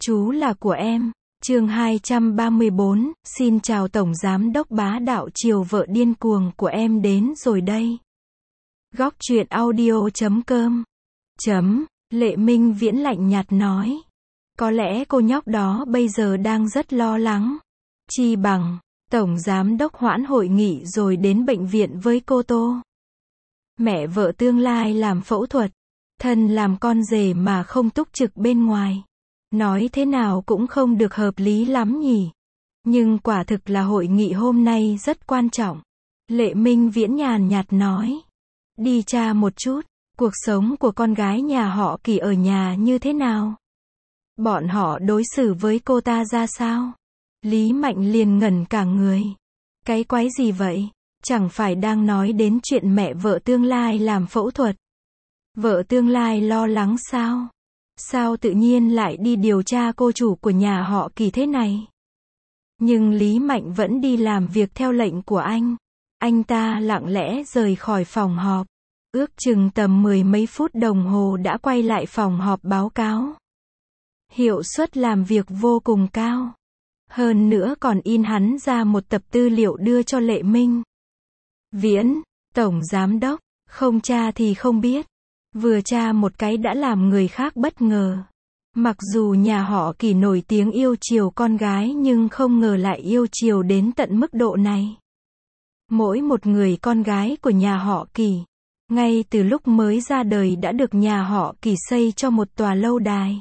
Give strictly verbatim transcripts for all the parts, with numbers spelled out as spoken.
Chú là của em. Chương hai trăm ba mươi bốn, xin chào Tổng Giám đốc bá đạo chiều vợ điên cuồng của em đến rồi đây. Góc truyện audio chấm com chấm, Lệ Minh Viễn lạnh nhạt nói. Có lẽ cô nhóc đó bây giờ đang rất lo lắng. Chi bằng, Tổng Giám đốc hoãn hội nghị rồi đến bệnh viện với cô Tô. Mẹ vợ tương lai làm phẫu thuật. Thân làm con rể mà không túc trực bên ngoài. Nói thế nào cũng không được hợp lý lắm nhỉ. Nhưng quả thực là hội nghị hôm nay rất quan trọng. Lệ Minh Viễn nhàn nhạt nói. Đi tra một chút, cuộc sống của con gái nhà họ Kỳ ở nhà như thế nào? Bọn họ đối xử với cô ta ra sao? Lý Mạnh liền ngẩn cả người. Cái quái gì vậy? Chẳng phải đang nói đến chuyện mẹ vợ tương lai làm phẫu thuật. Vợ tương lai lo lắng sao? Sao tự nhiên lại đi điều tra cô chủ của nhà họ Kỳ thế này? Nhưng Lý Mạnh vẫn đi làm việc theo lệnh của anh. Anh ta lặng lẽ rời khỏi phòng họp. Ước chừng tầm mười mấy phút đồng hồ đã quay lại phòng họp báo cáo. Hiệu suất làm việc vô cùng cao. Hơn nữa còn in hắn ra một tập tư liệu đưa cho Lệ Minh Viễn, Tổng Giám đốc, không tra thì không biết. Vừa tra một cái đã làm người khác bất ngờ. Mặc dù nhà họ Kỳ nổi tiếng yêu chiều con gái nhưng không ngờ lại yêu chiều đến tận mức độ này. Mỗi một người con gái của nhà họ Kỳ, ngay từ lúc mới ra đời đã được nhà họ Kỳ xây cho một tòa lâu đài.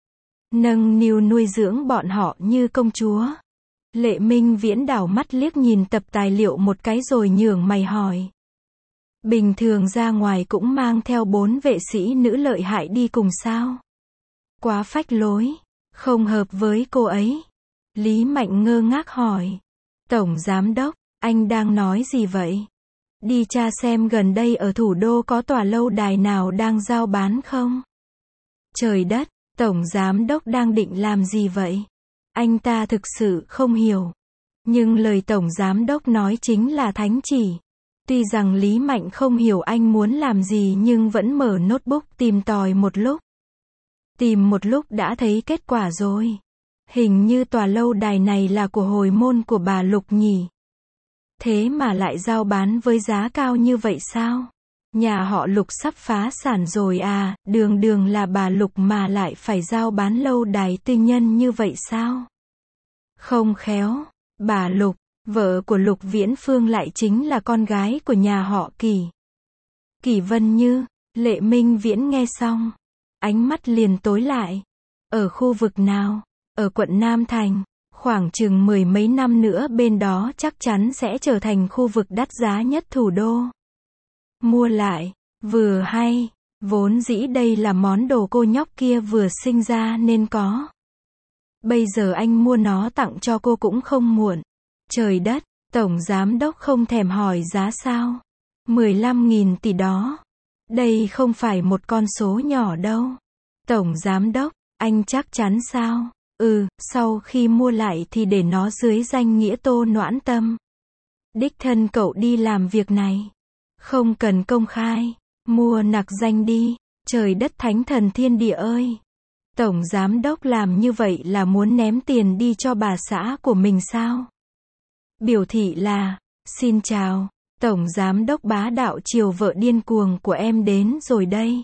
Nâng niu nuôi dưỡng bọn họ như công chúa. Lệ Minh Viễn đảo mắt liếc nhìn tập tài liệu một cái rồi nhướng mày hỏi. Bình thường ra ngoài cũng mang theo bốn vệ sĩ nữ lợi hại đi cùng sao? Quá phách lối, không hợp với cô ấy. Lý Mạnh ngơ ngác hỏi. Tổng Giám đốc, anh đang nói gì vậy? Đi tra xem gần đây ở thủ đô có tòa lâu đài nào đang giao bán không? Trời đất, Tổng Giám đốc đang định làm gì vậy? Anh ta thực sự không hiểu. Nhưng lời Tổng Giám đốc nói chính là thánh chỉ. Tuy rằng Lý Mạnh không hiểu anh muốn làm gì nhưng vẫn mở notebook tìm tòi một lúc. Tìm một lúc đã thấy kết quả rồi. Hình như tòa lâu đài này là của hồi môn của bà Lục nhỉ. Thế mà lại giao bán với giá cao như vậy sao? Nhà họ Lục sắp phá sản rồi à, đường đường là bà Lục mà lại phải giao bán lâu đài tư nhân như vậy sao? Không khéo, bà Lục, vợ của Lục Viễn Phương lại chính là con gái của nhà họ Kỳ. Kỳ Vân Như. Lệ Minh Viễn nghe xong, ánh mắt liền tối lại. Ở khu vực nào? Ở quận Nam Thành. Khoảng chừng mười mấy năm nữa bên đó chắc chắn sẽ trở thành khu vực đắt giá nhất thủ đô. Mua lại, vừa hay, vốn dĩ đây là món đồ cô nhóc kia vừa sinh ra nên có. Bây giờ anh mua nó tặng cho cô cũng không muộn. Trời đất, Tổng Giám đốc không thèm hỏi giá sao? mười lăm nghìn tỷ đó. Đây không phải một con số nhỏ đâu. Tổng Giám đốc, anh chắc chắn sao? Ừ, sau khi mua lại thì để nó dưới danh nghĩa Tô Noãn Tâm. Đích thân cậu đi làm việc này. Không cần công khai. Mua nặc danh đi. Trời đất thánh thần thiên địa ơi. Tổng Giám đốc làm như vậy là muốn ném tiền đi cho bà xã của mình sao? Biểu thị là, xin chào, Tổng Giám đốc bá đạo chiều vợ điên cuồng của em đến rồi đây.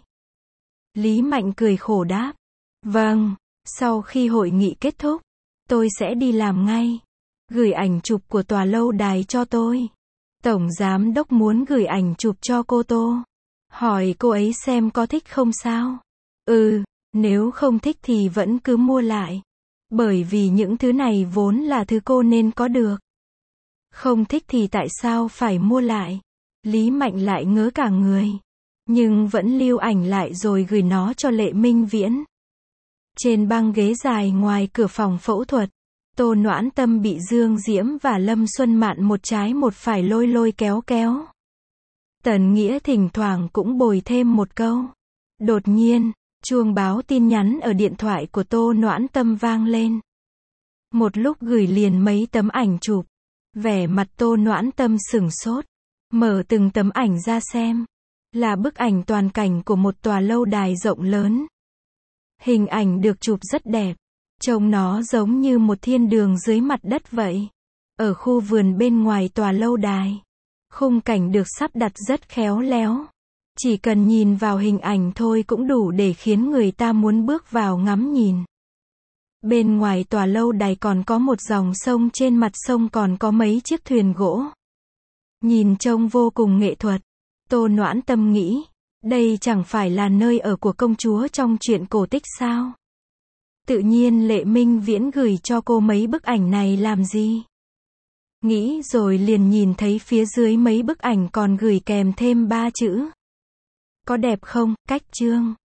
Lý Mạnh cười khổ đáp. Vâng, sau khi hội nghị kết thúc, tôi sẽ đi làm ngay. Gửi ảnh chụp của tòa lâu đài cho tôi. Tổng Giám đốc muốn gửi ảnh chụp cho cô Tô. Hỏi cô ấy xem có thích không sao? Ừ, nếu không thích thì vẫn cứ mua lại. Bởi vì những thứ này vốn là thứ cô nên có được. Không thích thì tại sao phải mua lại? Lý Mạnh lại ngớ cả người. Nhưng vẫn lưu ảnh lại rồi gửi nó cho Lệ Minh Viễn. Trên băng ghế dài ngoài cửa phòng phẫu thuật, Tô Noãn Tâm bị Dương Diễm và Lâm Xuân Mạn một trái một phải lôi lôi kéo kéo. Tần Nghĩa thỉnh thoảng cũng bồi thêm một câu. Đột nhiên, chuông báo tin nhắn ở điện thoại của Tô Noãn Tâm vang lên. Một lúc gửi liền mấy tấm ảnh chụp. Vẻ mặt Tô Noãn Tâm sửng sốt. Mở từng tấm ảnh ra xem. Là bức ảnh toàn cảnh của một tòa lâu đài rộng lớn. Hình ảnh được chụp rất đẹp. Trông nó giống như một thiên đường dưới mặt đất vậy. Ở khu vườn bên ngoài tòa lâu đài. Khung cảnh được sắp đặt rất khéo léo. Chỉ cần nhìn vào hình ảnh thôi cũng đủ để khiến người ta muốn bước vào ngắm nhìn. Bên ngoài tòa lâu đài còn có một dòng sông, trên mặt sông còn có mấy chiếc thuyền gỗ. Nhìn trông vô cùng nghệ thuật. Tô Noãn Tâm nghĩ, đây chẳng phải là nơi ở của công chúa trong truyện cổ tích sao? Tự nhiên Lệ Minh Viễn gửi cho cô mấy bức ảnh này làm gì? Nghĩ rồi liền nhìn thấy phía dưới mấy bức ảnh còn gửi kèm thêm ba chữ. Có đẹp không, cách chương?